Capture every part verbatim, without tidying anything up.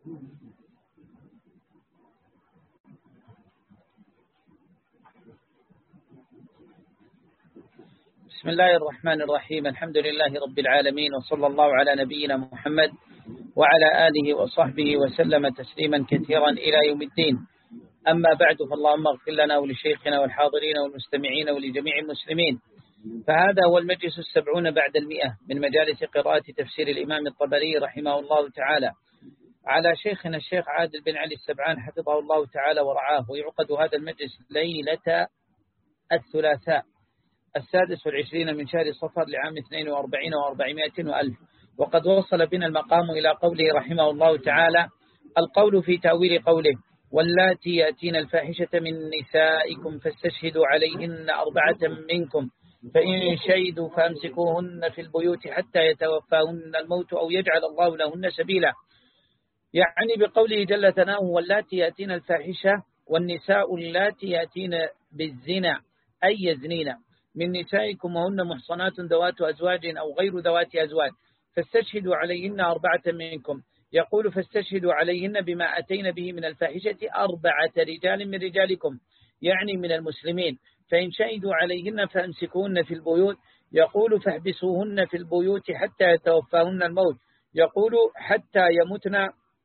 بسم الله الرحمن الرحيم. الحمد لله رب العالمين، وصلى الله على نبينا محمد وعلى آله وصحبه وسلم تسليما كثيرا إلى يوم الدين. أما بعد، فاللهم اغفر لنا ولشيخنا والحاضرين والمستمعين ولجميع المسلمين. فهذا هو المجلس السبعون بعد المئة من مجالس قراءة تفسير الإمام الطبري رحمه الله تعالى على شيخنا الشيخ عادل بن علي السبعان حفظه الله تعالى ورعاه. ويعقد هذا المجلس ليلة الثلاثاء السادس والعشرين من شهر صفر لعام اثنين وأربعين وأربعمائة وألف. وقد وصل بنا المقام إلى قوله رحمه الله تعالى: القول في تأويل قوله: واللاتي يأتين الفاحشة من نسائكم فاستشهدوا عليهن أربعة منكم فإن شهدوا فأمسكوهن في البيوت حتى يتوفاهن الموت أو يجعل الله لهن سبيلا. يعني بقوله جل ثناؤه: واللاتي يأتين الفاحشة، والنساء اللاتي يأتين بالزنا أي يزنين من نسائكم وهن محصنات ذوات أزواج أو غير ذوات أزواج فاستشهدوا عليهن أربعة منكم. يقول: فاستشهدوا عليهن بما أتين به من الفاحشة أربعة رجال من رجالكم، يعني من المسلمين، فإن شهدوا عليهن فأمسكوهن في البيوت. يقول: فاحبسوهن في البيوت حتى يتوفاهن الموت. يقول: حتى يمتن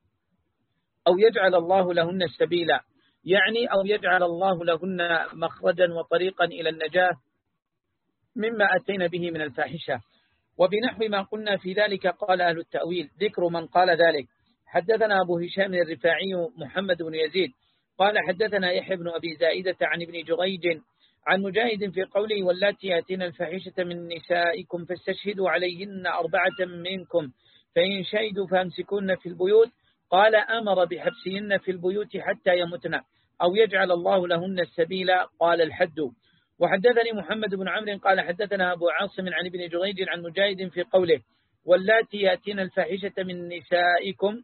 أو يجعل الله لهن السبيل، يعني أو يجعل الله لهن مخرجا وطريقا إلى النجاة مما أتينا به من الفاحشة. وبنحو ما قلنا في ذلك قال أهل التأويل. ذكر من قال ذلك: حدثنا أبو هشام الرفاعي محمد بن يزيد قال حدثنا يحيى بن أبي زائدة عن ابن جريج عن مجاهد في قوله: واللاتي يأتين الفاحشة من نسائكم فاستشهدوا عليهن أربعة منكم فإن شهدوا فامسكوهن في البيوت. قال: أمر بحبسهن في البيوت حتى يمتن أو يجعل الله لهن السبيل. قال: الحد. وحدثني محمد بن عمرو قال حدثنا أبو عاصم عن ابن جريج عن مجاهد في قوله: واللاتي يأتين الفاحشة من نسائكم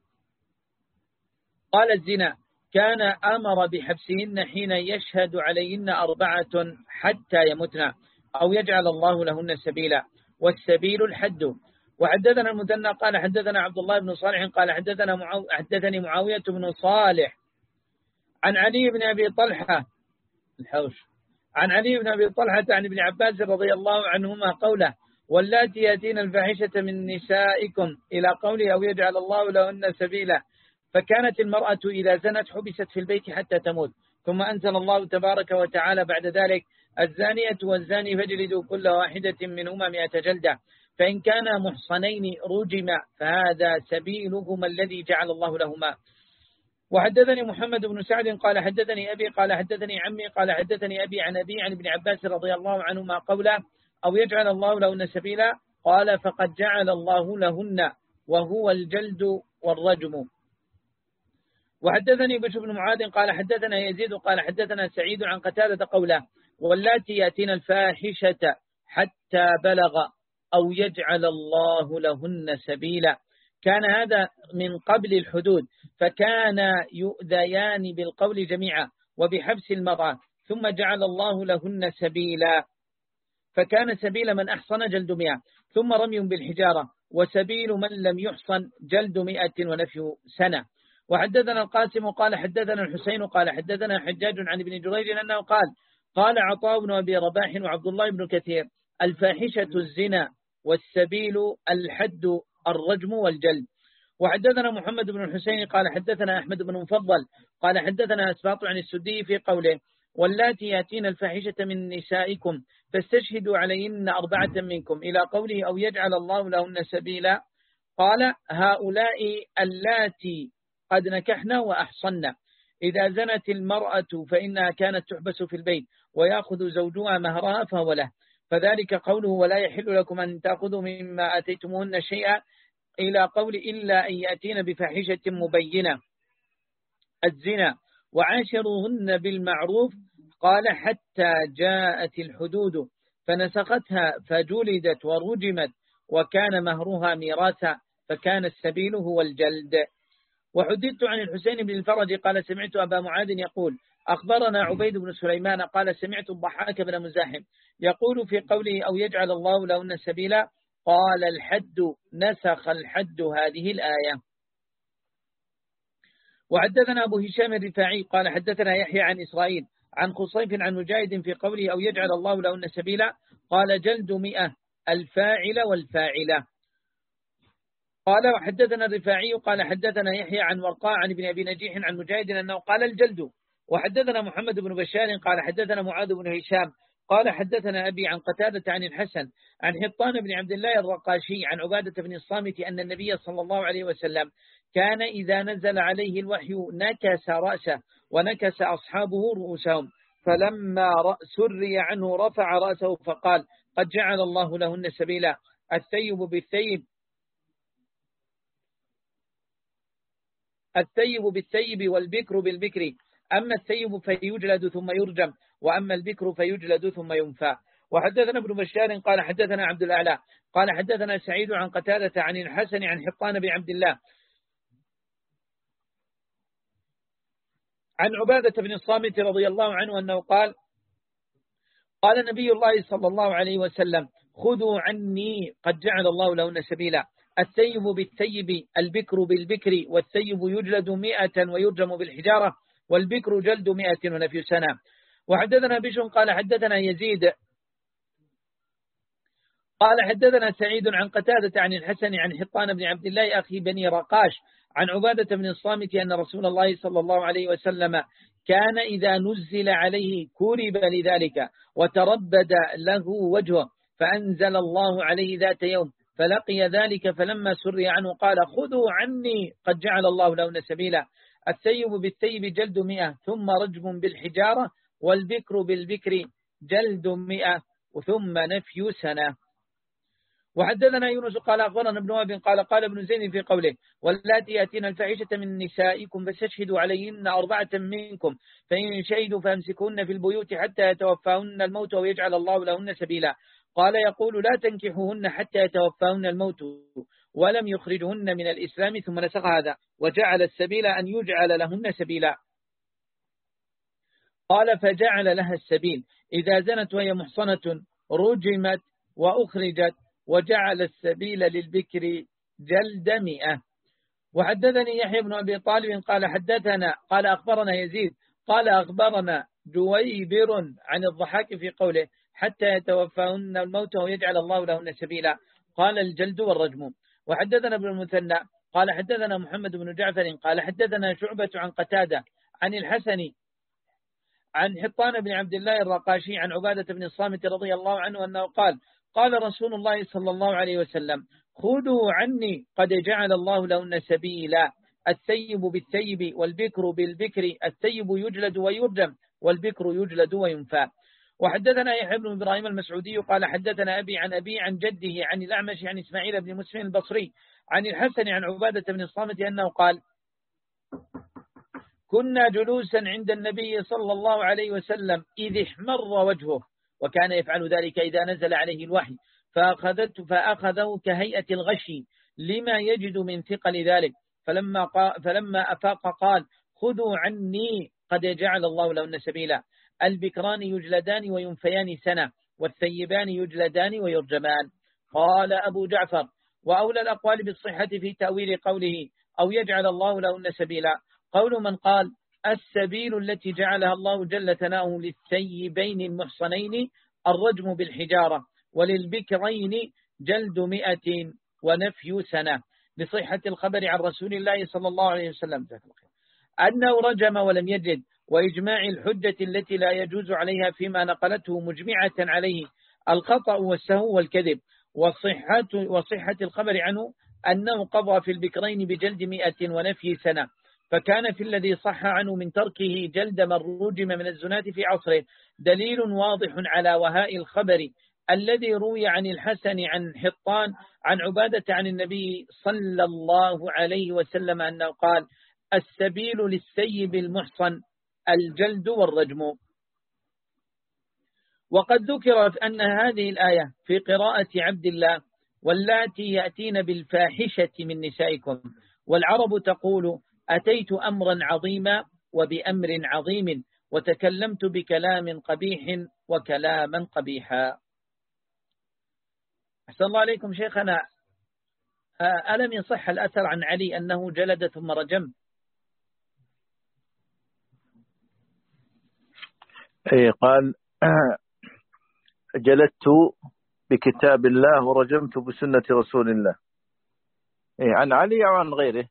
قال: الزنا. كان أمر بحبسهن حين يشهد عليهن أربعة حتى يمتن أو يجعل الله لهن سبيلا، والسبيل الحد. وحدثنا المثنى قال حدثنا عبد الله بن صالح قال حدثنا معاو... حدثني معاوية بن صالح عن علي بن أبي طلحة الحوش عن علي بن أبي طلحة عن ابن عباس رضي الله عنهما قوله: واللاتي يأتين الفاحشة من نسائكم إلى قوله: أو يجعل الله لهن سبيلا. فكانت المرأة إذا زنت حبست في البيت حتى تموت. ثم أنزل الله تبارك وتعالى بعد ذلك: الزانية والزاني فاجلدوا كل واحدة منهما مئة جلدة، فإن كانا محصنين رجم، فهذا سبيلهما الذي جعل الله لهما. وحدثني محمد بن سعد قال حدثني أبي قال حدثني عمي قال حدثني أبي عن أبي عن ابن عباس رضي الله عنهما قوله: أو يجعل الله لهن سبيلا. قال: فقد جعل الله لهن، وهو الجلد والرجم. وحدثني بشر بن معاذ قال حدثنا يزيد قال حدثنا سعيد عن قتادة قوله: واللاتي يأتين الفاحشة حتى بلغ أو يجعل الله لهن سبيلا. كان هذا من قبل الحدود، فكان يؤذيان بالقول جميعا وبحبس المرأة، ثم جعل الله لهن سبيلا، فكان سبيل من أحصن جلد مئة ثم رمي بالحجارة، وسبيل من لم يحصن جلد مئة ونفي سنة. وحدثنا القاسم قال حدثنا الحسين قال حدثنا حجاج عن ابن جريج أنه قال: قال عطاء بن أبي رباح وعبد الله بن كثير: الفاحشة الزنا، والسبيل الحد الرجم والجلد. وحدثنا محمد بن الحسين قال حدثنا أحمد بن مفضل قال حدثنا أسباط عن السدي في قوله: واللاتي يأتين الفاحشة من نسائكم فاستشهدوا عليهن أربعة منكم إلى قوله: أو يجعل الله لهن سبيلا. قال: هؤلاء اللاتي قد نكحنا وأحصنا. إذا زنت المرأة فإنها كانت تحبس في البيت ويأخذ زوجها مهرها فهو له. فذلك قوله: ولا يحل لكم أن تأخذوا مما آتيتموهن شيئا إلى قول: إلا أن يأتين بفاحشة مبينة الزنا وعاشروهن بالمعروف. قال: حتى جاءت الحدود فنسختها فجلدت ورجمت وكان مهرها ميراثا، فكان السبيل هو الجلد. وحدثت عن الحسين بن الفرج قال: سمعت أبا معاذ يقول: أخبرنا عبيد بن سليمان قال: سمعت الضحاك بن مزاحم يقول في قوله: أو يجعل الله لهن سبيلا. قال: الحد، نسخ الحد هذه الآية. وحدثنا أبو هشام الرفاعي قال حدثنا يحيى عن إسرائيل عن خصيف عن مجاهد في قوله أو يجعل الله لهن سبيلا قال جلد مئة الفاعل والفاعلة. قال وحدثنا الرفاعي قال حدثنا يحيى عن ورقاء عن ابن أبي نجيح عن مجاهد أنه قال الجلد. وحدثنا محمد بن بشار قال حدثنا معاذ بن هشام قال حدثنا أبي عن قتادة عن الحسن عن حطان بن عبد الله الرقاشي عن عبادة بن الصامت أن النبي صلى الله عليه وسلم كان إذا نزل عليه الوحي نكس رأسه ونكس أصحابه رؤوسهم، فلما سري عنه رفع رأسه فقال قد جعل الله لهن سبيلا الثيب بالثيب الثيب بالثيب والبكر بالبكر، أما الثيب فيجلد ثم يرجم وأما البكر فيجلد ثم ينفى. وحدثنا ابن بشار قال حدثنا عبد الأعلى قال حدثنا سعيد عن قتادة عن الحسن عن حطان بن عبد الله عن عبادة بن الصامت رضي الله عنه أنه قال قال نبي الله صلى الله عليه وسلم خذوا عني قد جعل الله لهن سبيلا الثيب بالثيب البكر بالبكر والثيب يجلد مئة ويرجم بالحجارة والبكر جلد مئة ونفي سنة. وحدثنا بشر قال حدثنا يزيد قال حدثنا سعيد عن قتادة عن الحسن عن حطان بن عبد الله أخي بني رقاش عن عبادة بن الصامت أن رسول الله صلى الله عليه وسلم كان إذا نزل عليه كرب لذلك وتربد له وجهه، فأنزل الله عليه ذات يوم فلقي ذلك فلما سري عنه قال خذوا عني قد جعل الله لهن سبيلا الثيب بالثيب جلد مئة ثم رجم بالحجارة والبكر بالبكر جلد مئة ثم نفي سنة. وحدثنا يونس قال أخبرنا ابن وهب قال قال ابن زيد في قوله واللاتي يأتين الفاحشة من نسائكم فاستشهدوا عليهن أربعة منكم فإن شهدوا فامسكوهن في البيوت حتى يتوفاهن الموت ويجعل الله لهن سبيلا. قال يقول لا تنكحوهن حتى يتوفاهن الموت ولم يخرجهن من الإسلام ثم نسخ هذا وجعل السبيل أن يجعل لهن سبيلا. قال فجعل لها السبيل إذا زنت وهي محصنة رجمت وأخرجت وجعل السبيل للبكر جلد مئة. وحدثني يحيى بن أبي طالب قال حدثنا قال أخبرنا يزيد قال أخبرنا جويبر عن الضحاك في قوله حتى يتوفاهن الموت ويجعل الله لهن سبيلا قال الجلد والرجم. وحدثنا ابن المثنى قال حدثنا محمد بن جعفر قال حدثنا شعبة عن قتادة عن الحسن عن حطان بن عبد الله الرقاشي عن عبادة بن الصامت رضي الله عنه أنه قال قال رسول الله صلى الله عليه وسلم خذوا عني قد جعل الله لهن سبيلا الثيب بالثيب والبكر بالبكر الثيب يجلد ويرجم والبكر يجلد وينفى. وحدثنا يحيى بن إبراهيم المسعودي قال حدثنا أبي عن أبي عن جده عن الأعمش عن إسماعيل بن مسلم البصري عن الحسن عن عبادة بن الصامت أنه قال كنا جلوسا عند النبي صلى الله عليه وسلم إذ احمر وجهه وكان يفعل ذلك إذا نزل عليه الوحي فأخذت فأخذه كهيئة الغشي لما يجد من ثقل ذلك فلما, فلما أفاق قال خذوا عني قد جعل الله لهن سبيلا البكران يجلدان وينفيان سنة والثيبان يجلدان ويرجمان. قال أبو جعفر وأولى الأقوال بالصحة في تأويل قوله أو يجعل الله لهن سبيلا قول من قال السبيل التي جعلها الله جل ثناؤه للثيبين المحصنين الرجم بالحجارة وللبكرين جلد مئة ونفي سنة بصحة الخبر عن رسول الله صلى الله عليه وسلم أنه رجم ولم يجد وإجماع الحجة التي لا يجوز عليها فيما نقلته مجمعة عليه الخطأ والسهو والكذب وصحة, وصحة الخبر عنه أنه قضى في البكرين بجلد مئة ونفي سنة فكان في الذي صح عنه من تركه جلد من رجم من الزنات في عصره دليل واضح على وهاء الخبر الذي روي عن الحسن عن حطان عن عبادة عن النبي صلى الله عليه وسلم أنه قال السبيل للسيب المحصن الجلد والرجم. وقد ذكرت أن هذه الآية في قراءة عبد الله واللاتي يأتين بالفاحشة من نسائكم والعرب تقول أتيت أمرا عظيما وبأمر عظيم وتكلمت بكلام قبيح وكلاما قبيحا. أحسن الله عليكم شيخنا ألم يصح الأثر عن علي أنه جلد ثم رجم؟ إيه قال جلدت بكتاب الله ورجمت بسنة رسول الله. إيه عن علي أو عن غيره؟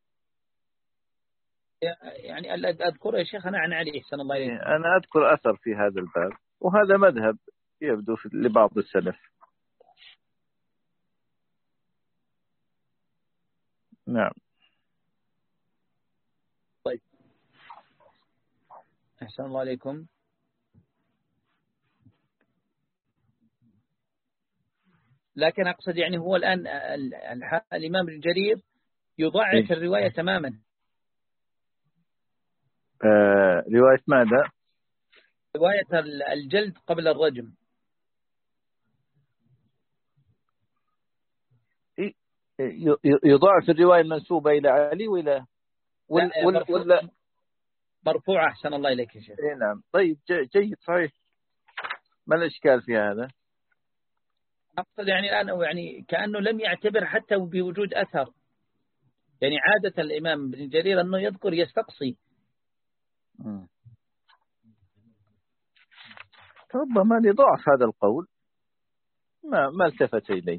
يعني أذكر يا شيخ أنا عن علي أحسن الله إليك. إيه أنا أذكر أثر في هذا الباب، وهذا مذهب يبدو لبعض السلف. نعم. طيب أحسن الله عليكم. لكن أقصد يعني هو الآن الإمام ابن جرير يضعف إيه؟ الرواية تماما. آه رواية ماذا؟ رواية الجلد قبل الرجم. إيه يضاعف الرواية المنسوبة إلى علي ولا ولا مرفوع ولا مرفوع أحسن الله إليك يا شيخ. إيه نعم. طيب جيد صحيح، ما الإشكال في هذا؟ أقصد يعني الآن يعني كأنه لم يعتبر حتى بوجود أثر، يعني عادة الإمام ابن جرير أنه يذكر يستقصي. م. ربما لضعف هذا القول ما ما التفت إليه.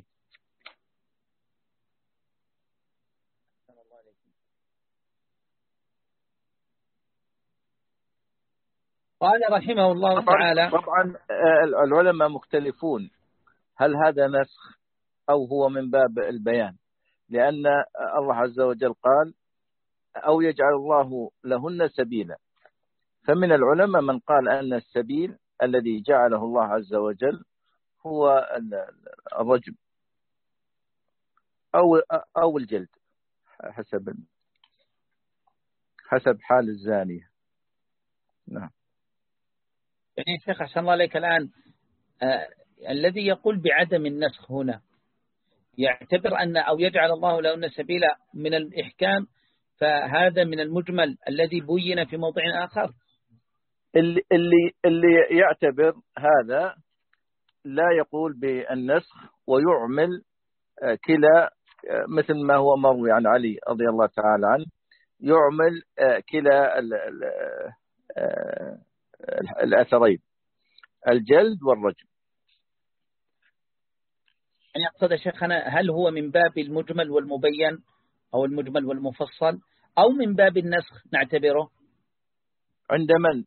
قال رحمه الله طبعا تعالى. طبعا العلماء مختلفون هل هذا نسخ أو هو من باب البيان، لأن الله عز وجل قال أو يجعل الله لهن سبيلا، فمن العلماء من قال أن السبيل الذي جعله الله عز وجل هو الرجم أو أو الجلد حسب حسب حال الزانية. نعم. يعني شيخ أحسن الله عليك الآن آه الذي يقول بعدم النسخ هنا يعتبر أن أو يجعل الله لهن سبيلا من الإحكام، فهذا من المجمل الذي بين في موضع آخر. اللي اللي اللي يعتبر هذا لا يقول بالنسخ ويعمل كلا، مثل ما هو مروي عن علي رضي الله تعالى عنه، يعمل كلا الأثرين الجلد والرجم. يعني أقصد شيخنا هل هو من باب المجمل والمبين أو المجمل والمفصل أو من باب النسخ نعتبره؟ عند من؟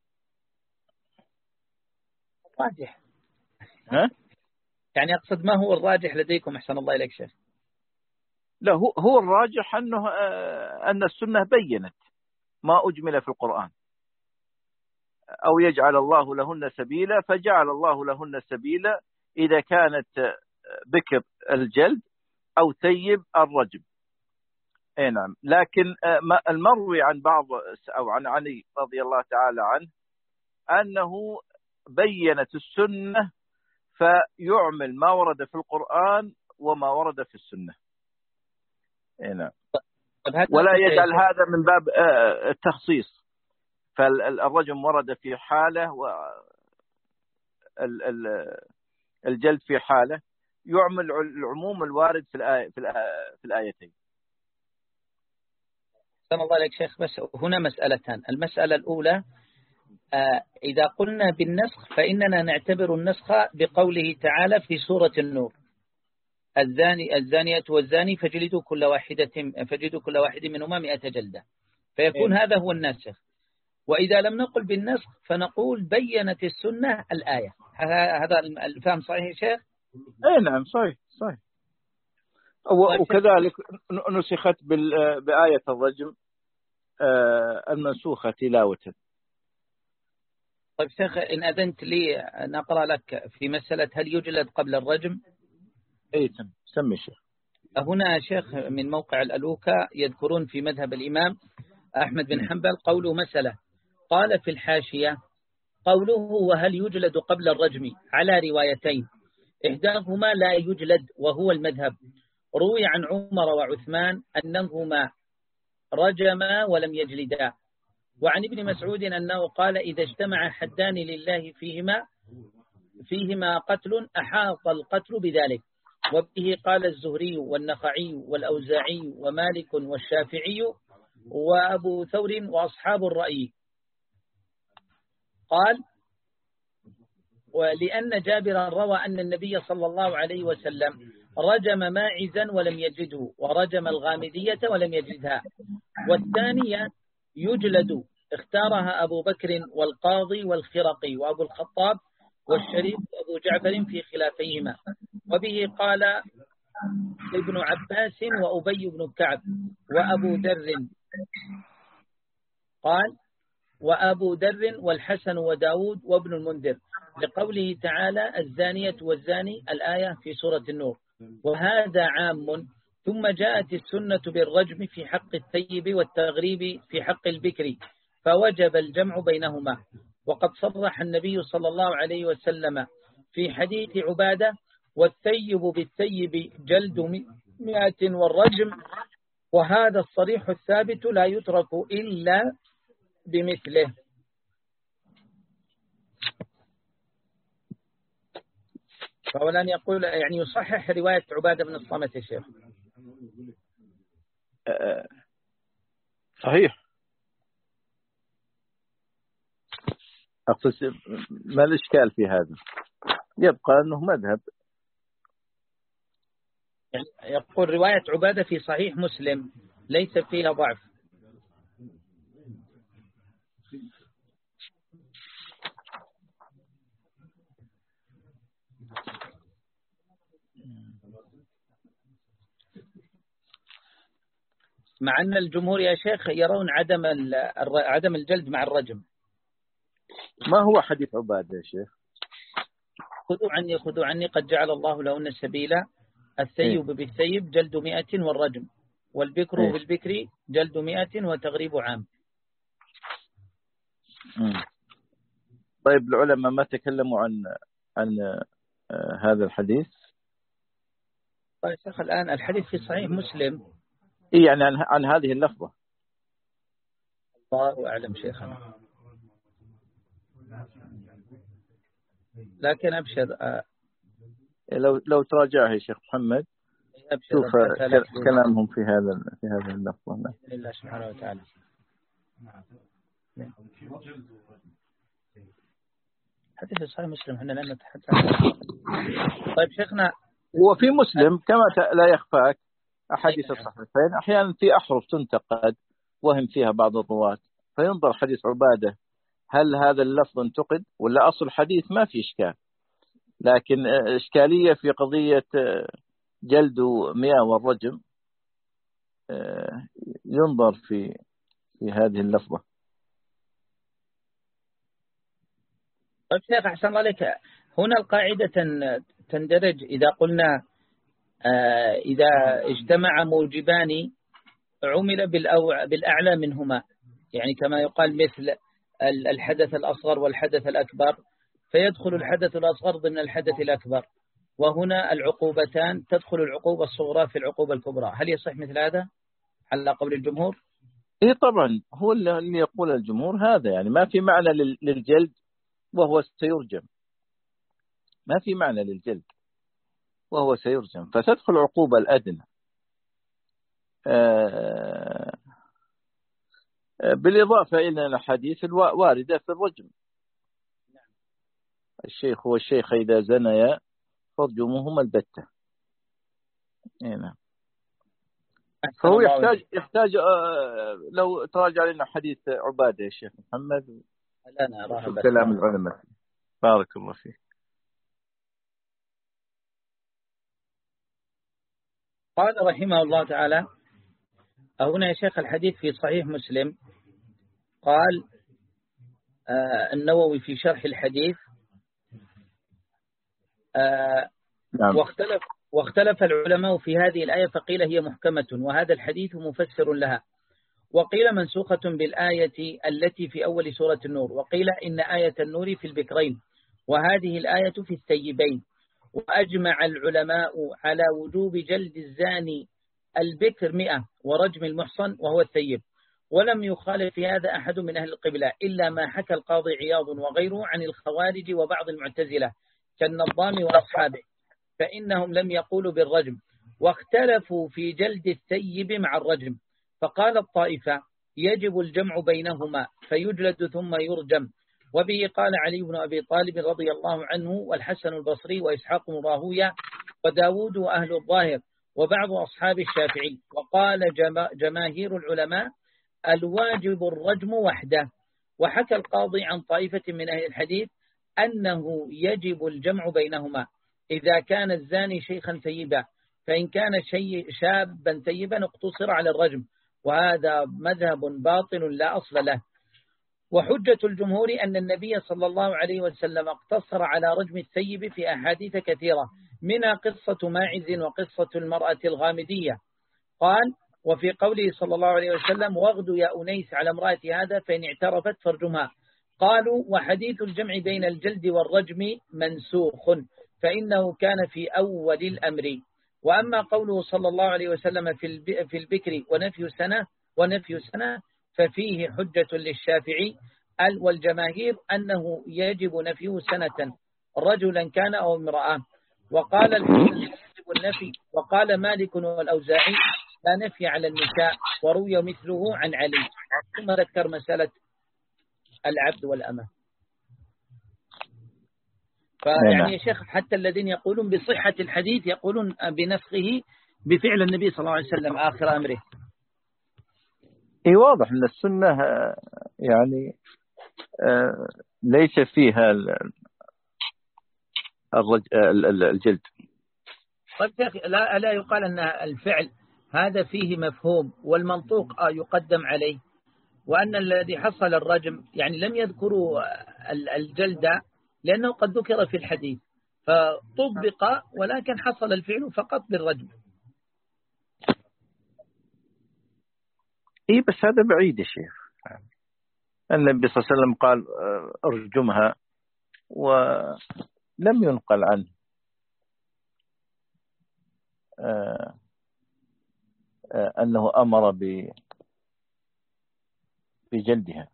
راجح. ها؟ يعني أقصد ما هو الراجح لديكم أحسن الله إليك شيخ؟ لا هو هو الراجح أنه أن السنة بينت ما أجمل في القرآن، أو يجعل الله لهن سبيلا، فجعل الله لهن سبيلا إذا كانت بكر الجلد أو ثيب الرجم. اي نعم. لكن المروي عن بعض أو عن علي رضي الله تعالى عنه أنه بينت السنة فيعمل ما ورد في القرآن وما ورد في السنة. اي نعم. ولا يجعل هذا من باب التخصيص، فالرجم ورد في حالة والجلد في حالة، يعمل العموم الوارد في الآية في الآيتين. سلام الله عليك شيخ. بس هنا مسألتان. المسألة الأولى آه إذا قلنا بالنسخ فإننا نعتبر النسخ بقوله تعالى في سورة النور الزاني الزانية والزاني فجلدوا كل واحدة فجلدوا كل واحد منهما مئة جلدة، فيكون إيه؟ هذا هو الناسخ. وإذا لم نقل بالنسخ فنقول بينت السنة الآية. هذا الفهم صحيح يا شيخ؟ اي نعم صحيح صحيح. وكذلك نسخت بآية الرجم المنسوخة تلاوة. طيب شيخ إن أذنت لي نقرأ لك في مسألة هل يجلد قبل الرجم؟ اي سمي شيخ. هنا شيخ من موقع الألوكة يذكرون في مذهب الإمام أحمد بن حنبل قوله مسألة، قال في الحاشية قوله وهل يجلد قبل الرجم على روايتين، إحداهما لا يجلد وهو المذهب، روي عن عمر وعثمان أنهما رجما ولم يجلدا، وعن ابن مسعود أنه قال إذا اجتمع حدان لله فيهما فيهما قتل أحاط القتل بذلك، وبه قال الزهري والنخعي والأوزاعي ومالك والشافعي وأبو ثور وأصحاب الرأي. قال ولأن جابرا روى أن النبي صلى الله عليه وسلم رجم ماعزا ولم يجده، ورجم الغامدية ولم يجدها. والثانية يجلد اختارها أبو بكر والقاضي والخرقي وأبو الخطاب والشريف وأبو جعفر في خلافيهما. وبه قال ابن عباس وأبي بن كعب وأبو در، قال وأبو در والحسن وداود وابن المنذر، لقوله تعالى الزانية والزاني الآية في سورة النور. وهذا عام. ثم جاءت السنة بالرجم في حق الثيب والتغريب في حق البكر، فوجب الجمع بينهما. وقد صرح النبي صلى الله عليه وسلم في حديث عبادة والثيب بالثيب جلد مئة والرجم، وهذا الصريح الثابت لا يترك إلا بمثله. فأولا يقول يعني يصحح رواية عبادة بن الصامت يا شيخ. صحيح. أقصد ما الإشكال في هذا؟ يبقى أنه مذهب. يعني يقول رواية عبادة في صحيح مسلم ليس فيها ضعف. مع أن الجمهور يا شيخ يرون عدم عدم الجلد مع الرجم. ما هو حديث عبادة يا شيخ؟ خذوا عني خذوا عني قد جعل الله لهن سبيلا، الثيب بالثيب جلد مئة والرجم، والبكر إيه؟ بالبكر جلد مئة وتغريب عام. مم. طيب العلماء ما تكلموا عن عن آه هذا الحديث؟ طيب شيخ الآن الحديث في صحيح مسلم. إيه يعني عن, عن هذه اللفظة. الله أعلم شيخنا، لكن أبشر آه لو لو تراجعها يا شيخ محمد شوف كلامهم في هذا في هذا اللفظة. بإذن الله سبحانه وتعالى. حديث صحيح مسلم احنا لن نتحدث. طيب شيخنا، وفي مسلم كما لا يخفاك أحاديث الصحيحين أحيانا في أحرف تنتقد وهم فيها بعض الرواة، فينظر حديث عبادة هل هذا اللفظ انتقد ولا أصل الحديث ما في إشكال، لكن إشكالية في قضية جلد مئة والرجم ينظر في في هذه اللفظة. طيب شيخ أحسن الله عليك، هنا القاعدة تندرج إذا قلنا إذا اجتمع موجبان عمل بالأعلى منهما، يعني كما يقال مثل الحدث الأصغر والحدث الأكبر، فيدخل الحدث الأصغر ضمن الحدث الأكبر، وهنا العقوبتان تدخل العقوبة الصغرى في العقوبة الكبرى. هل يصح مثل هذا على قول الجمهور؟ إيه طبعا هو اللي يقول الجمهور هذا، يعني ما في معنى للجلد وهو سيرجم، ما في معنى للجلد وهو سيرجم، فتدخل العقوبة الأدنى. آه بالإضافة إلى الحديث الواردة في الرجم، الشيخ والشيخ إذا زنيا فرجمهما البتة. نعم. فهو يحتاج يحتاج آه لو تراجع لنا حديث عبادة يا شيخ محمد كلام العلماء. بارك الله فيك. قال رحمه الله تعالى هنا يا شيخ الحديث في صحيح مسلم. قال آه النووي في شرح الحديث آه نعم. واختلف واختلف العلماء في هذه الآية، فقيل هي محكمة وهذا الحديث مفسر لها، وقيل منسوخة بالآية التي في أول سورة النور، وقيل إن آية النور في البكرين وهذه الآية في الثيبين. وأجمع العلماء على وجوب جلد الزاني البكر مئة ورجم المحصن وهو الثيب، ولم يخالف في هذا أحد من أهل القبلة إلا ما حكى القاضي عياض وغيره عن الخوارج وبعض المعتزلة كالنظام وأصحابه، فإنهم لم يقولوا بالرجم، واختلفوا في جلد الثيب مع الرجم، فقال الطائفة يجب الجمع بينهما فيجلد ثم يرجم، وبه قال علي بن أبي طالب رضي الله عنه والحسن البصري وإسحاق بن راهويه وداود وأهل الظاهر وبعض أصحاب الشافعي. وقال جماهير العلماء الواجب الرجم وحده. وحكى القاضي عن طائفة من أهل الحديث أنه يجب الجمع بينهما إذا كان الزاني شيخا ثيبا، فإن كان شيء شابا ثيبا اقتصر على الرجم، وهذا مذهب باطل لا أصل له. وحجة الجمهور أن النبي صلى الله عليه وسلم اقتصر على رجم الثيب في أحاديث كثيرة، منها قصة ماعز وقصة المرأة الغامدية. قال: وفي قوله صلى الله عليه وسلم: واغدو يا أنيس على امرأة هذا فإن اعترفت فارجمها. قالوا: وحديث الجمع بين الجلد والرجم منسوخ، فإنه كان في أول الأمر. وأما قوله صلى الله عليه وسلم في البكر ونفي سنة ونفي سنة ففيه حجة للشافعي والجماهير أنه يجب نفيه سنة رجلا كان أو امرأة. وقال الحسن يجب النفي، وقال مالك والأوزاعي لا نفي على النساء، وروي مثله عن علي. ثم ذكر مسألة العبد والأمة. فيعني يا شيخ حتى الذين يقولون بصحة الحديث يقولون بنفخه بفعل النبي صلى الله عليه وسلم آخر أمره. اي واضح ان السنة يعني ليس فيها الجلد. طيب لا لا يقال أن الفعل هذا فيه مفهوم والمنطوق يقدم عليه، وأن الذي حصل الرجم يعني لم يذكروا الجلد لأنه قد ذكر في الحديث فطبق، ولكن حصل الفعل فقط بالرجم. إيه بس هذا بعيد يا شيخ. النبي صلى الله عليه وسلم قال ارجمها، ولم ينقل عنه أنه أمر بجلدها.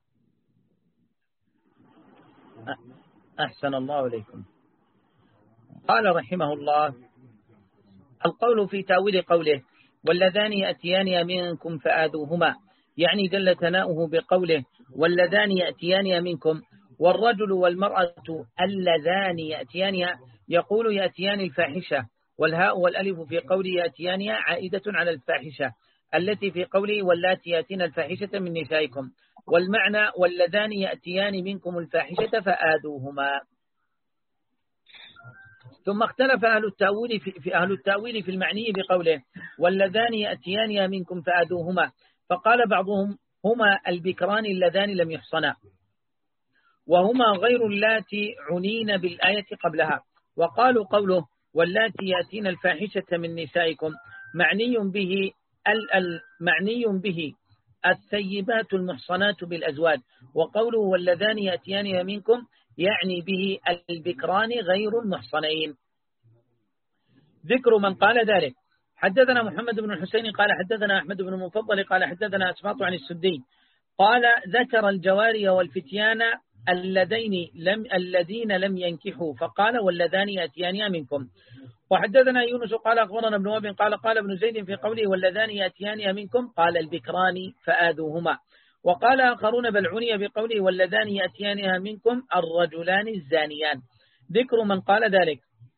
أحسن الله إليكم. قال رحمه الله: القول في تأويل قوله واللذان يأتيان منكم فآذوهما، يعني جل ثناؤه بقوله واللذان يأتيان منكم، والرجل والمرأة اللذان يأتيان يقول يأتيان الفاحشة، والهاء والألف في قوله يأتيان عائدة على الفاحشة التي في قوله واللاتي يأتين الفاحشة من نسائكم، والمعنى واللذان يأتيان منكم الفاحشة فآذوهما. ثم اختلف أهل التأويل في, في أهل التأويل في المعني بقوله واللذان يأتيان منكم فآذوهما، فقال بعضهم هما البكران اللذان لم يحصنا، وهما غير اللاتي عنين بالآية قبلها. وقالوا قوله واللاتي يأتين الفاحشة من نسائكم معني به المعني به الثيبات المحصنات بالأزواج، وقوله واللذان يأتيان منكم يعني به البكران غير المحصنين. ذكر من قال ذلك: حدثنا محمد بن الحسين قال حدثنا أحمد بن المفضل قال حدثنا أسماط عن السدي قال ذكر الجواري والفتيان اللذين لم الذين لم ينكحوا فقال واللذان يأتيان منكم. وحدثنا يونس قال أخبرنا ابن وهب قال قال ابن زيد في قوله واللذان يأتيان منكم قال البكران فآذوهما. وقال آخرون بل عني بقوله واللذان يأتيانها منكم الرجلان الزانيان. ذكر من قال ذلك: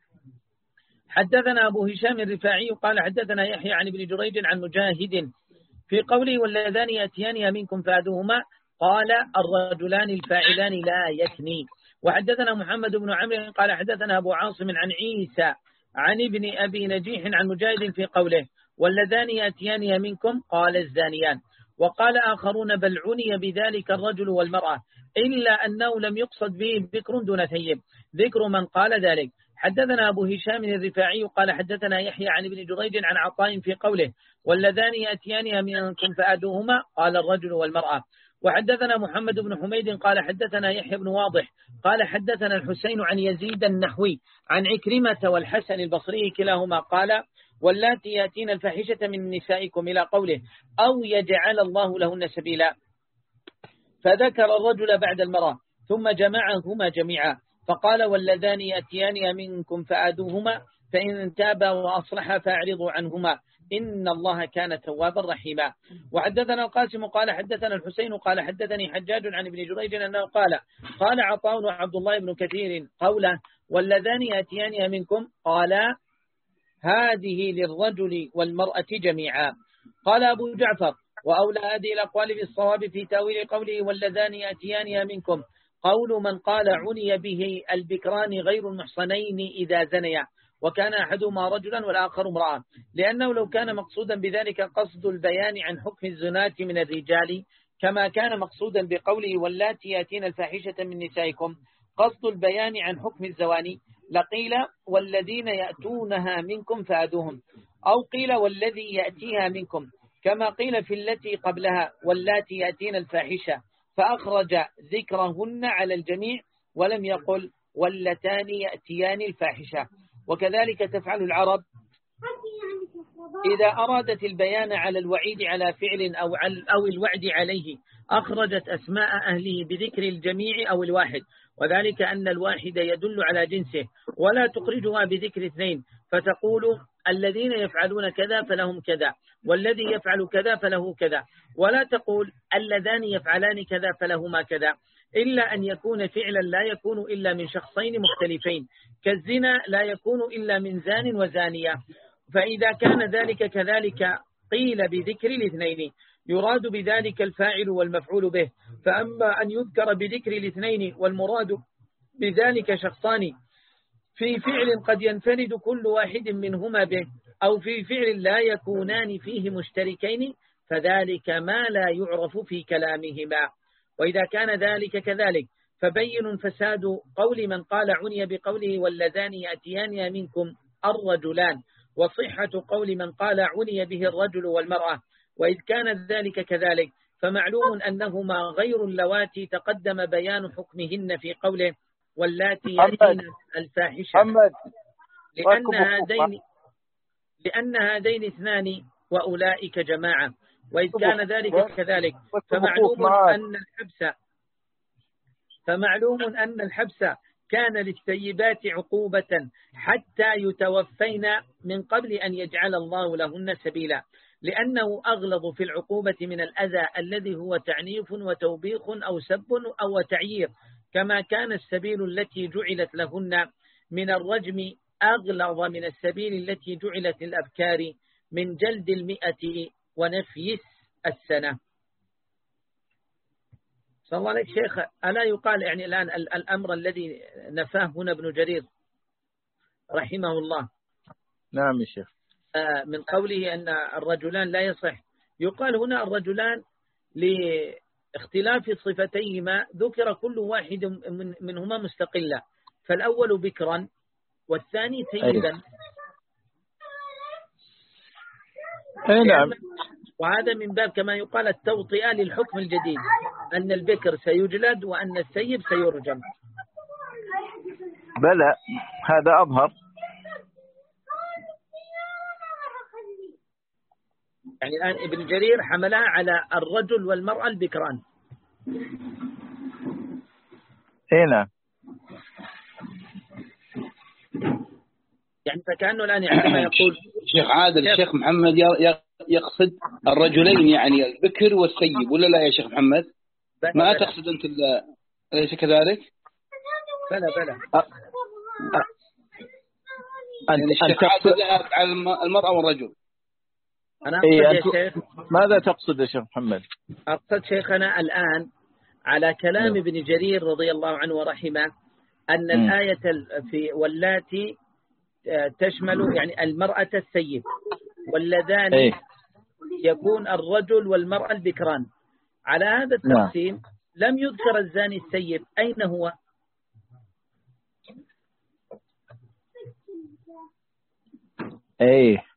حدثنا أبو هشام الرفاعي قال حدثنا يحيى عن ابن جريج عن مجاهد في قوله واللذان يأتيانها منكم فآذوهما قال الرجلان الفاعلان لا يكني. وحدثنا محمد بن عمرو قال حدثنا أبو عاصم عن عيسى عن ابن أبي نجيح عن مجاهد في قوله واللذان يأتيانها منكم قال الزانيان. وقال آخرون بل عني بذلك الرجل والمرأة إلا أنه لم يقصد به بكر دون ثيب. ذكر من قال ذلك: حدثنا أبو هشام الرفاعي قال حدثنا يحيى عن ابن جريج عن عطاء في قوله واللذان يأتيانها منكم فآذوهما قال الرجل والمرأة. وحدثنا محمد بن حميد قال حدثنا يحيى بن واضح قال حدثنا الحسين عن يزيد النحوي عن عكرمة والحسن البصري كلاهما قال واللاتي يأتين الفاحشة من نسائكم إلى قوله أو يجعل الله لهن سبيلا، فذكر الرجل بعد المرأة ثم جمعهما جميعا فقال واللذان يأتيان منكم فآذوهما فإن تابا وأصلحا فأعرضوا عنهما. إن الله كان توابا رحيما. وحدثنا القاسم قال حدثنا الحسين قال حدثني حجاج عن ابن جريج أنه قال قال عطاء وعبد الله بن كثير قوله واللذان يأتيان منكم قال هذه للرجل والمرأة جميعا. قال أبو جعفر وأولى هذه الأقوال بالصواب في تأويل قوله واللذان يأتيان منكم قول من قال عني به البكران غير المحصنين إذا زنيا وكان أحدهما رجلا والآخر امرأة، لأنه لو كان مقصودا بذلك قصد البيان عن حكم الزناة من الرجال كما كان مقصودا بقوله واللاتي يأتين الفاحشة من نسائكم قصد البيان عن حكم الزواني لقيل والذين يأتونها منكم فأذوهم، أو قيل والذي يأتيها منكم كما قيل في التي قبلها واللاتي يأتين الفاحشة فأخرج ذكرهن على الجميع ولم يقل واللتان يأتيان الفاحشة. وكذلك تفعل العرب إذا أرادت البيان على الوعيد على فعل أو, أو الوعد عليه أخرجت أسماء أهله بذكر الجميع أو الواحد، وذلك أن الواحد يدل على جنسه، ولا تخرجها بذكر اثنين فتقول الذين يفعلون كذا فلهم كذا والذي يفعل كذا فله كذا، ولا تقول اللذان يفعلان كذا فلهما كذا، إلا أن يكون فعلا لا يكون إلا من شخصين مختلفين كالزنا لا يكون إلا من زان وزانية. فإذا كان ذلك كذلك قيل بذكر الاثنين يراد بذلك الفاعل والمفعول به. فأما أن يذكر بذكر الاثنين والمراد بذلك شخصان في فعل قد ينفرد كل واحد منهما به أو في فعل لا يكونان فيه مشتركين فذلك ما لا يعرف في كلامهما. وإذا كان ذلك كذلك فبين فساد قول من قال عني بقوله واللذان يأتيان منكم الرجلان، وصحة قول من قال عني به الرجل والمرأة. وإذ كان ذلك كذلك فمعلوم أنهما غير اللواتي تقدم بيان حكمهن في قوله واللاتي يأتين الفاحشة، لأن هذين لأن هذين اثنان وأولئك جماعة. وإذ كان ذلك كذلك فمعلوم أن الحبس فمعلوم أن الحبس كان للسيبات عقوبة حتى يتوفين من قبل أن يجعل الله لهن سبيلا، لأنه أغلظ في العقوبة من الأذى الذي هو تعنيف وتوبيخ أو سب أو تعيير، كما كان السبيل التي جعلت لهن من الرجم أغلظ من السبيل التي جعلت للأبكار من جلد المئة ونفي السنة. صلى الله عليك شيخ، ألا يقال يعني الآن الأمر الذي نفاه هنا ابن جرير رحمه الله نعم يا شيخ من قوله أن الرجلان لا يصح، يقال هنا الرجلان لاختلاف صفتيهما ذكر كل واحد منهما مستقلا، فالأول بكرا والثاني سيدا. أي نعم. وهذا من باب كما يقال التوطئة للحكم الجديد أن البكر سيجلد وأن السيب سيرجم. بلى هذا أظهر. يعني الآن ابن جرير حملها على الرجل والمرأة البكران. اي نعم. يعني فكأنه الآن عندما يقول شيخ عادل الشيخ محمد يقصد الرجلين يعني البكر والسيب ولا لا يا شيخ محمد؟ بلا ما بلا. تقصد أنت أليس كذلك؟ بلى بلى. أ... أ... يعني الشيخ عادل على المرأة والرجل. أنا أقصد إيه يا أنت... شيخ ماذا تقصد يا شيخ محمد؟ أقصد شيخنا الآن على كلام نعم. ابن جرير رضي الله عنه ورحمه أن م. الآية في واللاتي تشمل يعني المرأة السيب واللذان إيه؟ يكون الرجل والمرأة البكران. على هذا التقسيم لم يذكر الزاني السيب، أين هو؟ ايه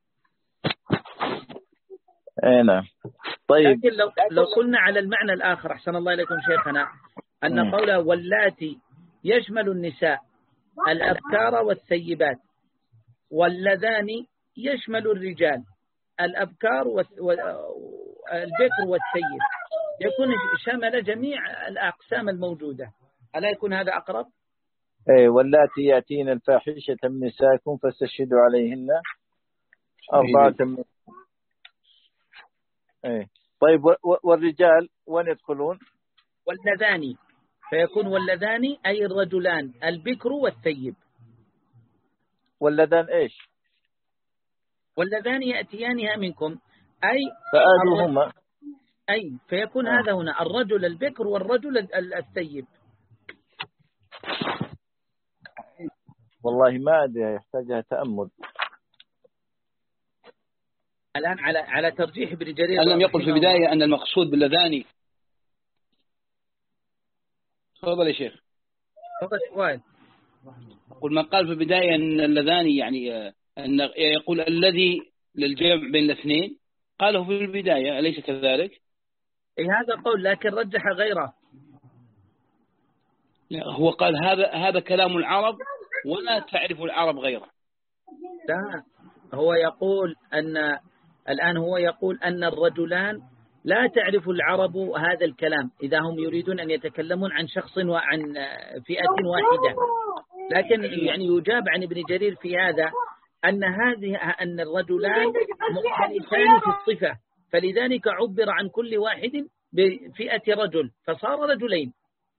ايه نعم. طيب لكن لو, لو قلنا على المعنى الآخر أحسن الله إليكم شيخنا أن م. قوله واللاتي يشمل النساء الأبكار والسيبات، واللذان يشمل الرجال الأبكار والبكر والسيب، يكون شمل جميع الأقسام الموجودة. ألا يكون هذا أقرب؟ ايه واللاتي يأتين الفاحشة من نسائكم فاستشهدوا عليهن أربعة من إيه. طيب والرجال وين يدخلون؟ واللذان، فيكون واللذان أي الرجلان البكر والثيب. واللذان إيش؟ واللذان يأتيانها منكم أي فآتوهما، أي فيكون آه. هذا هنا الرجل البكر والرجل الثيب. والله ما أدري، يحتاجها تأمل. الآن على على ترجيح ابن جرير. لم يقل في البداية أن المقصود باللذان. تفضل يا شيخ. تفضل شوي. أقول ما قال في البداية أن اللذان يعني أن يقول الذي للجمع بين الاثنين، قاله في البداية أليس كذلك؟ إيه هذا قول، لكن رجح غيره. هو قال هذا هذا كلام العرب ولا تعرف العرب غيره. لا، هو يقول أن الآن هو يقول أن الرجلان لا تعرف العرب هذا الكلام إذا هم يريدون أن يتكلمون عن شخص وعن فئة واحدة، لكن يعني يجاب عن ابن جرير في هذا أن هذه أن الرجلان مختلفان في الصفة، فلذلك عبر عن كل واحد بفئة رجل فصار رجلين.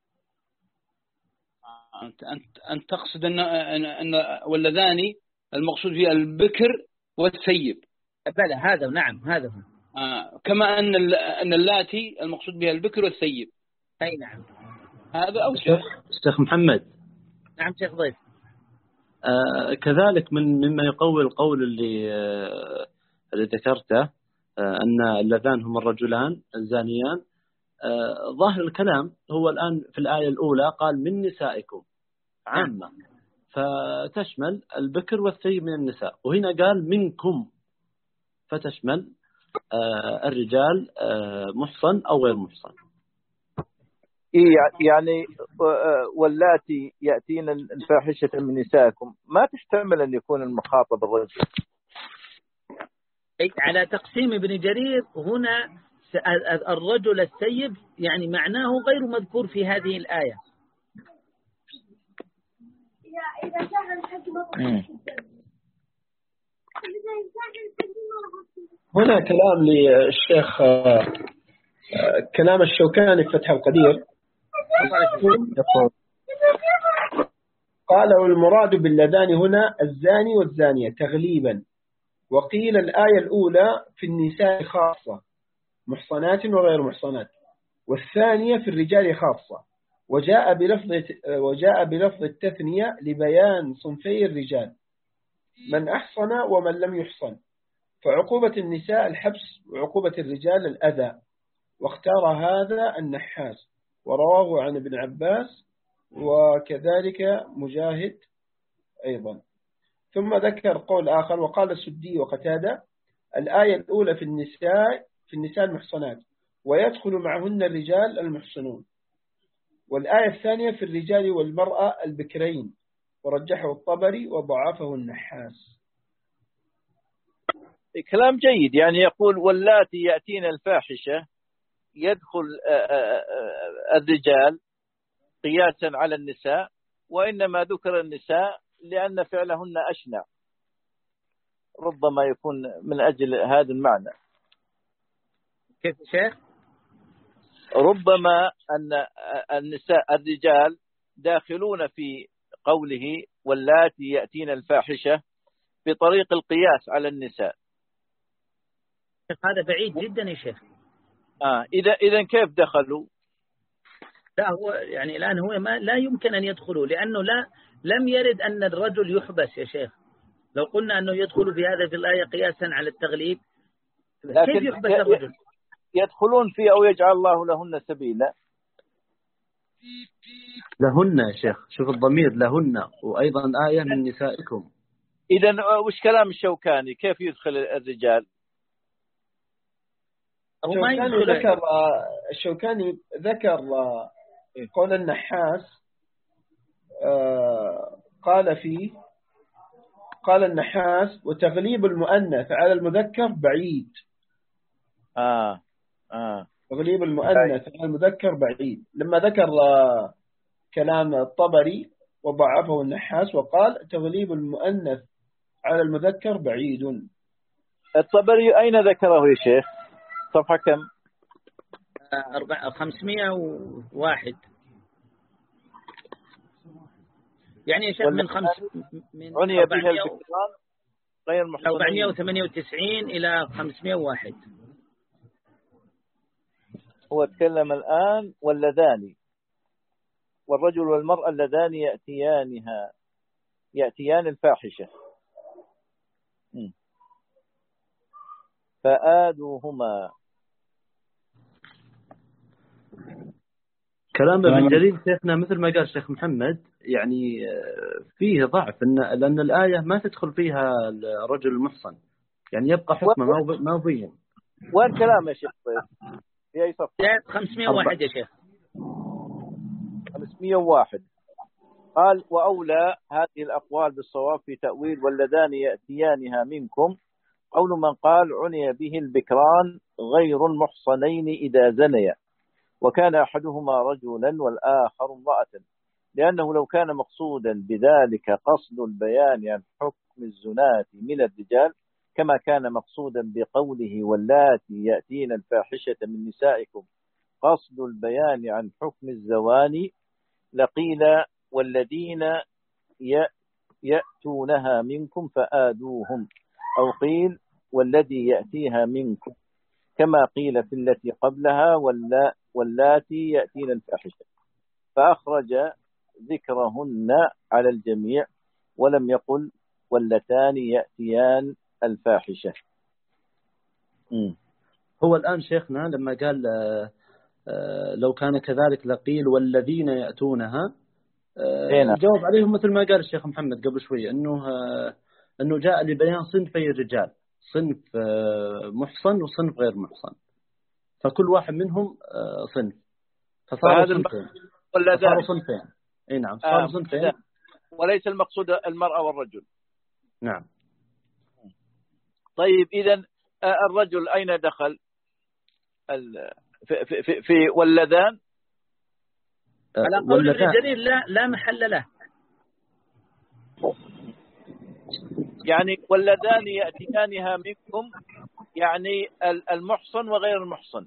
أنت أنت أنت تقصد أن أن واللذان المقصود فيها البكر والثيب. بلى هذا نعم هذا هو. آه كما أن أن اللاتي المقصود بها البكر والثيب. أي نعم. هذا أو شيخ محمد. نعم شيخ ضيف. آه كذلك من مما يقوي القول اللي آه اللي ذكرته آه أن اللذان هم الرجلان الزانيان. آه ظاهر الكلام هو الآن في الآية الأولى قال من نسائكم عامة، فتشمل البكر والثيب من النساء، وهنا قال منكم فتشمل آه الرجال آه محصن أو غير محصن. يعني واللاتي يأتين الفاحشة من نسائكم ما تحتمل أن يكون المخاطب الرجل. على تقسيم ابن جرير هنا الرجل الثيب يعني معناه غير مذكور في هذه الآية. هنا كلام للشيخ كلام الشوكاني في فتح القدير قال والمراد باللذان هنا الزاني والزانية تغليبا، وقيل الآية الأولى في النساء خاصة محصنات وغير محصنات، والثانية في الرجال خاصة، وجاء بلفظ وجاء بلفظ التثنية لبيان صنفي الرجال من أحصن ومن لم يحصن، فعقوبة النساء الحبس وعقوبة الرجال الأذى، واختار هذا النحاس ورواه عن ابن عباس وكذلك مجاهد أيضا. ثم ذكر قول آخر وقال السدي وقتادة الآية الأولى في النساء في النساء المحصنات ويدخل معهن الرجال المحصنون، والآية الثانية في الرجال والمرأة البكرين، ورجحه الطبري وضعفه النحاس. كلام جيد، يعني يقول واللاتي يأتين الفاحشة يدخل الرجال قياسا على النساء، وإنما ذكر النساء لأن فعلهن أشنع، ربما يكون من أجل هذا المعنى. كيف شيخ؟ ربما أن النساء الرجال داخلون في قوله واللاتي يأتين الفاحشة بطريق القياس على النساء. هذا بعيد جدا يا شيخ. آه إذا إذا كيف دخلوا؟ لا هو يعني الآن هو ما لا يمكن أن يدخلوا، لأنه لا لم يرد أن الرجل يحبس يا شيخ. لو قلنا أنه يدخل في هذا في الآية قياسا على التغليب كيف يحبس الرجل؟ يدخلون فيه أو يجعل الله لهن سبيلا. لهن يا شيخ، شوف الضمير لهن، وأيضا آية من نسائكم. إذا وش كلام الشوكاني كيف يدخل الرجال؟ الشوكاني ذكر الشوكاني ذكر قول النحاس قال فيه قال النحاس وتغليب المؤنث على المذكر بعيد. آه آه تغليب المؤنث على المذكر بعيد، لما ذكر كلام الطبري وضعفه النحاس وقال تغليب المؤنث على المذكر بعيد. الطبري أين ذكره يا شيخ؟ صفحة كم؟ أربع خمسمائة وواحد. يعني يا شيخ من خمس من عني بها البكران غير محصنين أربعمائة وثمانية وتسعين إلى خمسمائة وواحد. هو تكلم الآن واللذان والرجل والمرأة اللذان يأتيانها يأتيان الفاحشة فآذوهما. كلام ابن جرير شيخنا مثل ما قال الشيخ محمد يعني فيه ضعف، إن لأن الآية ما تدخل فيها الرجل المحصن، يعني يبقى حكمه ما بين. وين كلام يا شيخ؟ في أي صفحة؟ خمسمائة وواحد يا شيخ. خمسمائة وواحد. قال وأولى هذه الأقوال بالصواب في تأويل واللذان يأتيانها منكم قول من قال عني به البكران غير المحصنين إذا زنيا وكان أحدهما رجلا والآخر امرأة، لأنه لو كان مقصودا بذلك قصد البيان عن حكم الزناة من الرجال كما كان مقصودا بقوله واللاتي يأتين الفاحشة من نسائكم قصد البيان عن حكم الزواني لقيل والذين يأتونها منكم فآذوهم، أو قيل والذي يأتيها منكم كما قيل في التي قبلها واللا واللاتي يأتين الفاحشة، فأخرج ذكرهن على الجميع ولم يقل واللتان يأتيان الفاحشة. م. هو الآن شيخنا لما قال لو كان كذلك لقيل والذين يأتونها الجواب عليهم مثل ما قال الشيخ محمد قبل شوي أنه أنه جاء لبيان صنفي الرجال، صنف محصن وصنف غير محصن، فكل واحد منهم صنف، فصاروا صنفين صاروا صنفين اي نعم صاروا آه صنفين وليس المقصود المرأة والرجل. نعم. طيب إذن الرجل أين دخل في, في, في, في واللذان؟ على قول ابن جرير لا لا محل له، يعني واللذان يأتيانها منكم يعني المحصن وغير المحصن.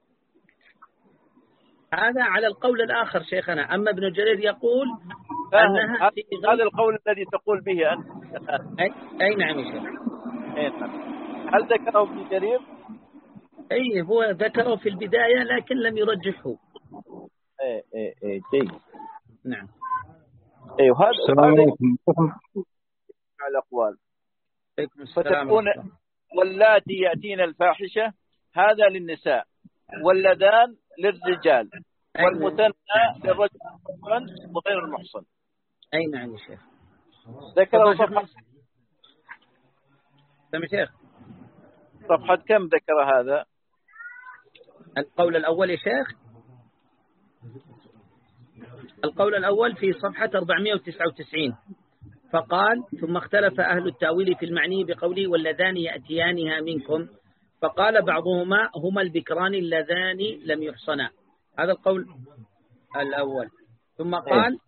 هذا على القول الآخر شيخنا. أما ابن جرير يقول أنها هذا القول الذي تقول به أنت. أي, أي نعم يا شيخ. هل ذكره ابن جرير؟ أي هو ذكره في البداية لكن لم يرجحه. اي اي اي جيد. نعم. اي وهذا على الأقوال. فتكون واللاتي يأتين الفاحشة هذا للنساء واللذان للرجال والمثنى للرجل وغير المحصن. أي نعم يا شيخ. ذكر صفحة سمع شيخ صفحة كم ذكر هذا؟ القول الأول يا شيخ، القول الأول في صفحة أربعمائة وتسعة وتسعين فقال ثم اختلف أهل التأويل في المعني بقوله واللذان يأتيانها منكم فقال بعضهما هما البكران اللذان لم يحصنا. هذا القول الأول. ثم قال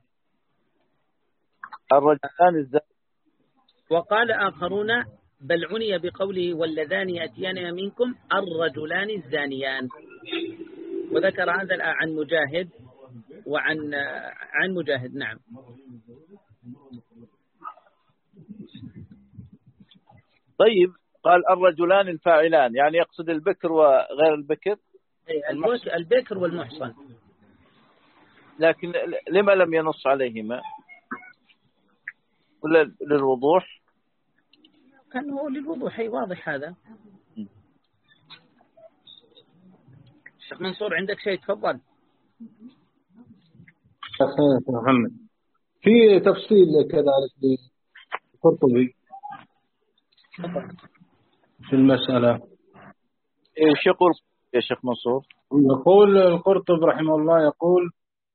الرجلان الزاني، وقال آخرون بل عني بقوله واللذان يأتيانها منكم الرجلان الزانيان. وذكر هذا عن مجاهد وعن عن مجاهد. نعم. طيب قال الرجلان الفاعلان يعني يقصد البكر وغير البكر، البكر والمحصن، لكن لما لم ينص عليهما ولا للوضوح؟ كان هو للوضوح. أي واضح هذا. الشيخ منصور عندك شيء تفضل. شيخ محمد في تفصيل كذلك للقرطبي في المسألة. ايش يقول يا شيخ منصور؟ يقول القرطبي رحمه الله يقول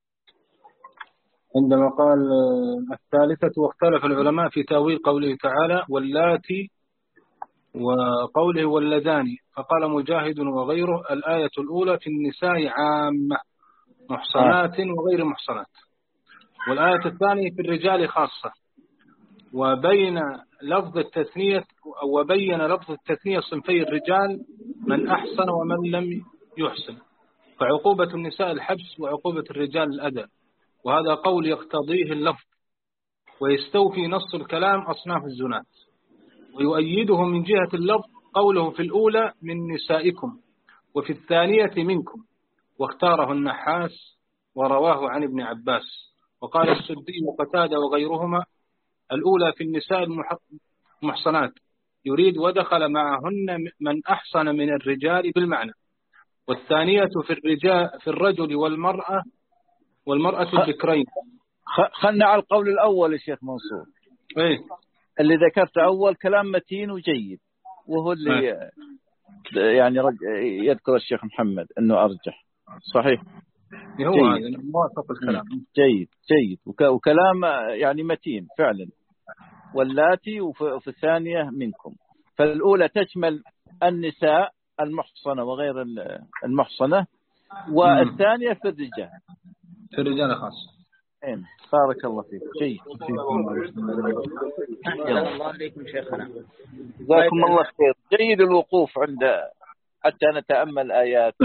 عندما قال الثالثة واختلف العلماء في تأويل قوله تعالى واللاتي وقوله واللذان، فقال مجاهد وغيره الآية الأولى في النساء عامة محصنات وغير محصنات، والآية الثانية في الرجال خاصة، وبين لفظ التثنية وبين لفظ التثنية صنفي الرجال من أحسن ومن لم يحسن، فعقوبة النساء الحبس وعقوبة الرجال الأذى، وهذا قول يقتضيه اللفظ، ويستوفي نص الكلام أصناف الزنات. ويؤيده من جهة اللفظ قوله في الأولى من نسائكم وفي الثانية منكم، واختاره النحاس ورواه عن ابن عباس. وقال السدي وقتادة وغيرهما الأولى في النساء المحصنات يريد ودخل معهن من أحصن من الرجال بالمعنى، والثانية في الرجال في الرجل والمرأة والمرأة الذكرين. خلنا على القول الأول يا شيخ منصور. إيه؟ اللي ذكرت أول كلام متين وجيد، وهو اللي إيه؟ يعني يذكر الشيخ محمد أنه أرجح. صحيح، هو هذا موافق الكلام. جيد جيد وكلام يعني متين فعلا. واللاتي وفي الثانية منكم، فالأولى تشمل النساء المحصنة وغير المحصنة، والثانية في الرجال في الرجال خاصة. إيه. بارك الله فيك. جيد. الله عليكم شيخنا، جزاكم الله خير. جيد الوقوف عند حتى نتأمل آيات.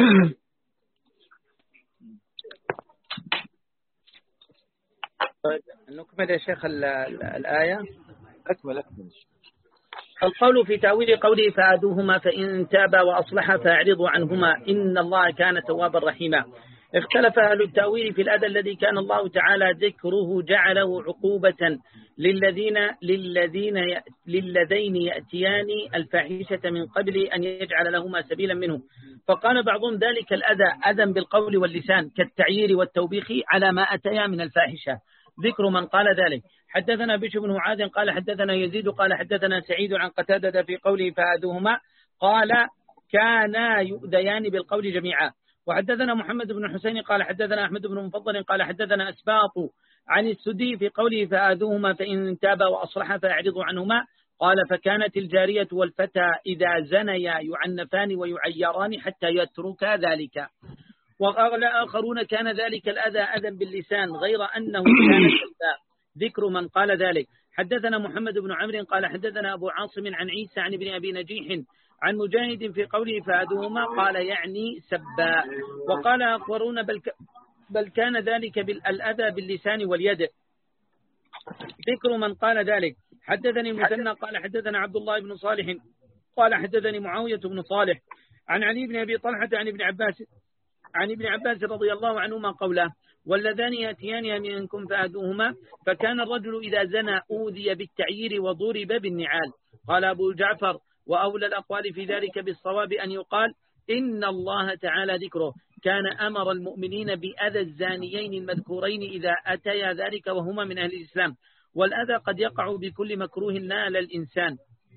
طيب نكمل يا شيخ الآية. أكمل أكمل. القول في تأويل قوله فآذوهما فإن تابا وأصلحا فأعرضوا عنهما إن الله كان توابا رحيما. اختلف أهل التأويل في الأذى الذي كان الله تعالى ذكره جعله عقوبة للذين للذين للذين يأتيان الفاحشة من قبل أن يجعل لهما سبيلا منه. فقال بعضهم ذلك الأذى أذى بالقول واللسان كالتعيير والتوبيخ على ما أتيا من الفاحشة. ذكر من قال ذلك. حدثنا بشر بن معاذ قال حدثنا يزيد قال حدثنا سعيد عن قتادة في قوله فآذوهما قال كانا يؤذيان بالقول جميعا. وحدثنا محمد بن حسين قال حدثنا أحمد بن مفضل قال حدثنا أسباط عن السدي في قوله فآذوهما فإن تابا وأصلحا فأعرضوا عنهما قال فكانت الجارية والفتى إذا زنيا يعنفان ويعيران حتى يتركا ذلك. وقال آخرون كان ذلك الأذى أذى باللسان غير أنه كان كذاب. ذكر من قال ذلك. حدثنا محمد بن عمرو قال حدثنا أبو عاصم عن عيسى عن ابن أبي نجيح عن مجاهد في قوله فأذوهما قال يعني سبا. وقال آخرون بل, ك بل كان ذلك بالأذى باللسان واليد. ذكر من قال ذلك. حدثني المثنى قال حدثنا عبد الله بن صالح قال حدثني معاوية بن صالح عن علي بن أبي طلحة عن ابن عباس عن ابن عباس رضي الله عنهما قوله واللذان يأتيان منكم فآذوهما فكان الرجل إذا زنى أوذي بالتعيير وضرب بالنعال. قال أبو جعفر وأولى الأقوال في ذلك بالصواب أن يقال إن الله تعالى ذكره كان أمر المؤمنين بأذى الزانيين المذكورين إذا أتيا ذلك وهما من أهل الإسلام. والأذى قد يقع بكل مكروه نال الإنسان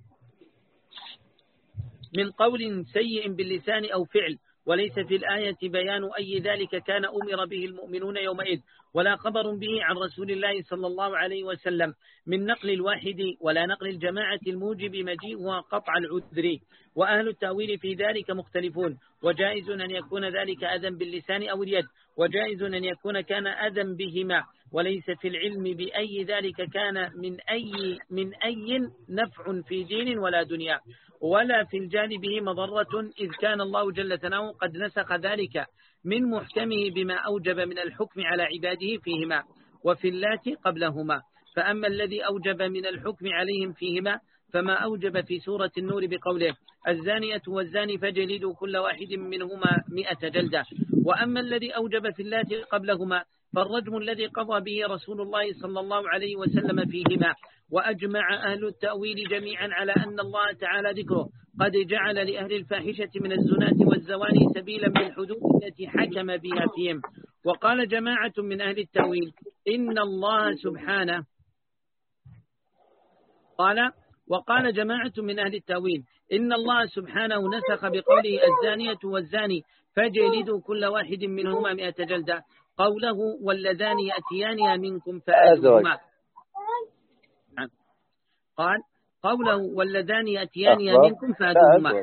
من قول سيء باللسان أو فعل، وليس في الآية بيان أي ذلك كان أمر به المؤمنون يومئذ ولا خبر به عن رسول الله صلى الله عليه وسلم من نقل الواحد ولا نقل الجماعة الموجب مجيئها قطع العذر. وأهل التأويل في ذلك مختلفون، وجائز أن يكون ذلك أذى باللسان أو اليد، وجائز أن يكون كان أذى بهما، وليس في العلم بأي ذلك كان من أي من أي نفع في دين ولا دنيا، ولا في الجانبه مضرة، إذ كان الله جل ثناؤه قد نسخ ذلك من محكمه بما أوجب من الحكم على عباده فيهما وفي اللاتي قبلهما. فأما الذي أوجب من الحكم عليهم فيهما فما أوجب في سورة النور بقوله الزانية والزاني فجلدوا كل واحد منهما مئة جلدة. وأما الذي أوجب في اللاتي قبلهما فالرجم الذي قضى به رسول الله صلى الله عليه وسلم فيهما. وأجمع أهل التأويل جميعا على أن الله تعالى ذكره قد جعل لأهل الفاحشة من الزنات والزواني سبيلا بالحدود التي حكم بها فيهم. وقال جماعة من أهل التأويل إن الله سبحانه قال وقال جماعة من أهل التأويل إن الله سبحانه نسخ بقوله الزانية والزاني فجلدوا كل واحد منهما مئة جلدة قوله واللذان يأتيان منكم فآذوهما. قال قوله واللذان يأتيان منكم فآذوهما.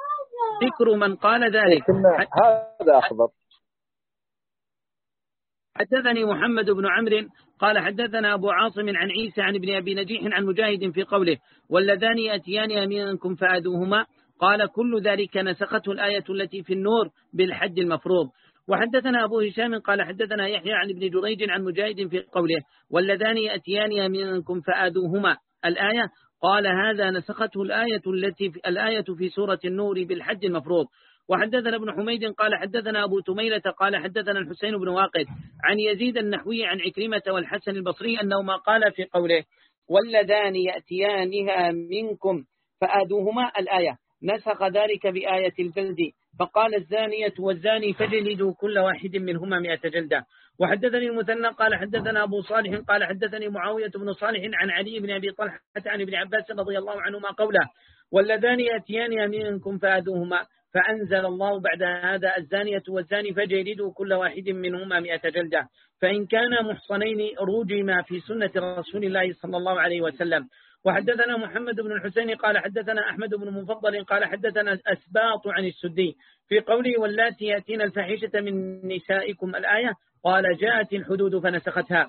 ذكر من قال ذلك هذا أخبر حدثني محمد بن عمرو قال حدثنا أبو عاصم عن عيسى عن ابن أبي نجيح عن مجاهد في قوله واللذان يأتيان منكم فآذوهما قال كل ذلك نسخته الآية التي في النور بالحد المفروض. وحدثنا أبو هشام قال حدثنا يحيى عن ابن جريج عن مجاهد في قوله واللذان يأتيان منكم فآذوهما الآية قال هذا نسخته الآية التي في الآية في سورة النور بالحد المفروض. وحدثنا ابن حميد قال حدثنا أبو تميلة قال حدثنا الحسين بن واقد عن يزيد النحوي عن عكرمة والحسن البصري أنه ما قال في قوله واللذان يأتيانها منكم فآذوهما الآية نسخ ذلك بآية الجلد فقال الزانية والزاني فجلدوا كل واحد منهما مئة جلدة. وحدثني المثنى قال حدثنا أبو صالح قال حدثني معاوية بن صالح عن علي بن أبي طلحة عن ابن عباس رضي الله عنهما قوله واللذان يأتيان منكم فآذوهما فأنزل الله بعد هذا الزانية والزاني فجلدوا كل واحد منهما مئة جلدة فإن كان محصنين رجما في سنة رسول الله صلى الله عليه وسلم. وحدثنا محمد بن الحسين قال حدثنا أحمد بن مفضل قال حدثنا أسباط عن السدي في قوله واللاتي يأتين الفاحشة من نسائكم الآية قال جاءت الحدود فنسختها.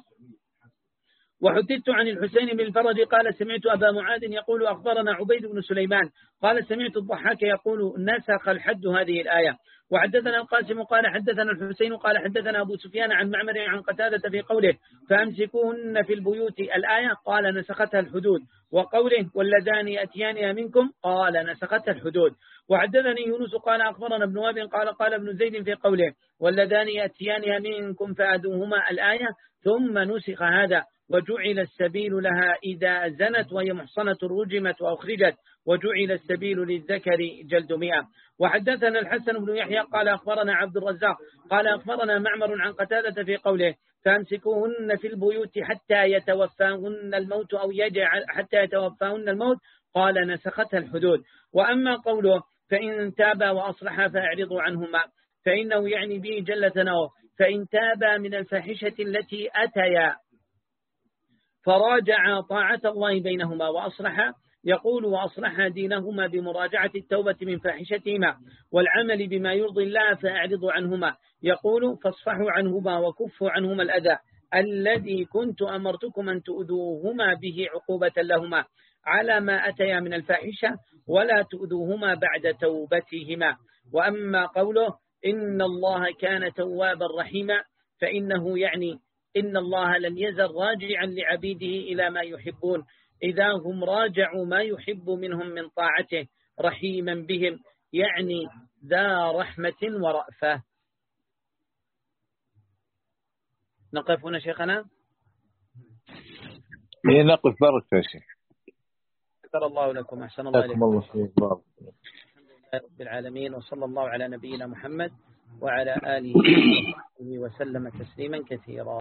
وحدثت عن الحسين بن الفرج قال سمعت أبا معاذ يقول أخبرنا عبيد بن سليمان قال سمعت الضحاك يقول نسخ الحد هذه الآية. وحدثنا القاسم قال حدثنا الحسين قال حدثنا أبو سفيان عن معمر عن قتادة في قوله فأمسكوهن في البيوت الآية قال نسختها الحدود وقوله واللذان يأتيان منكم قال نسختها الحدود. وحدثني يونس قال أخبرنا ابن وهب قال قال ابن زيد في قوله واللذان يأتيان منكم فآذوهما الآية ثم نسخ هذا وجعل السبيل لها إذا زنت وهي محصنة رجمت وأخرجت وجعل السبيل للذكر جلد مئة. وحدثنا الحسن بن يحيى قال أخبرنا عبد الرزاق قال أخبرنا معمر عن قتادة في قوله فامسكوهن في البيوت حتى يتوفاهن الموت أو يجعل حتى يتوفاهن الموت قال نسختها الحدود. وأما قوله فإن تابا وأصلحا فأعرضوا عنهما فإنه يعني به جل ثناؤه فإن تابا من الفاحشة التي أتيا فراجع طاعة الله بينهما وأصلحا يقول وأصلحا دينهما بمراجعة التوبة من فاحشتهما والعمل بما يرضي الله فأعرضوا عنهما يقول فاصفحوا عنهما وكفوا عنهما الأذى الذي كنت أمرتكم أن تؤذوهما به عقوبة لهما على ما أتيا من الفاحشة ولا تؤذوهما بعد توبتهما. وأما قوله إن الله كان توابا رحيما فإنه يعني إن الله لم يزل راجعا لعبيده إلى ما يحبون إذا هم راجعوا ما يحب منهم من طاعته رحيما بهم يعني ذا رحمة ورأفة. نقف هنا شيخنا نقف بارك يا شيخ شكر الله لكم أحسن الله إليكم الله خير رب العالمين وصلى الله على نبينا محمد وعلى آله وصحبه وسلم تسليما كثيرا.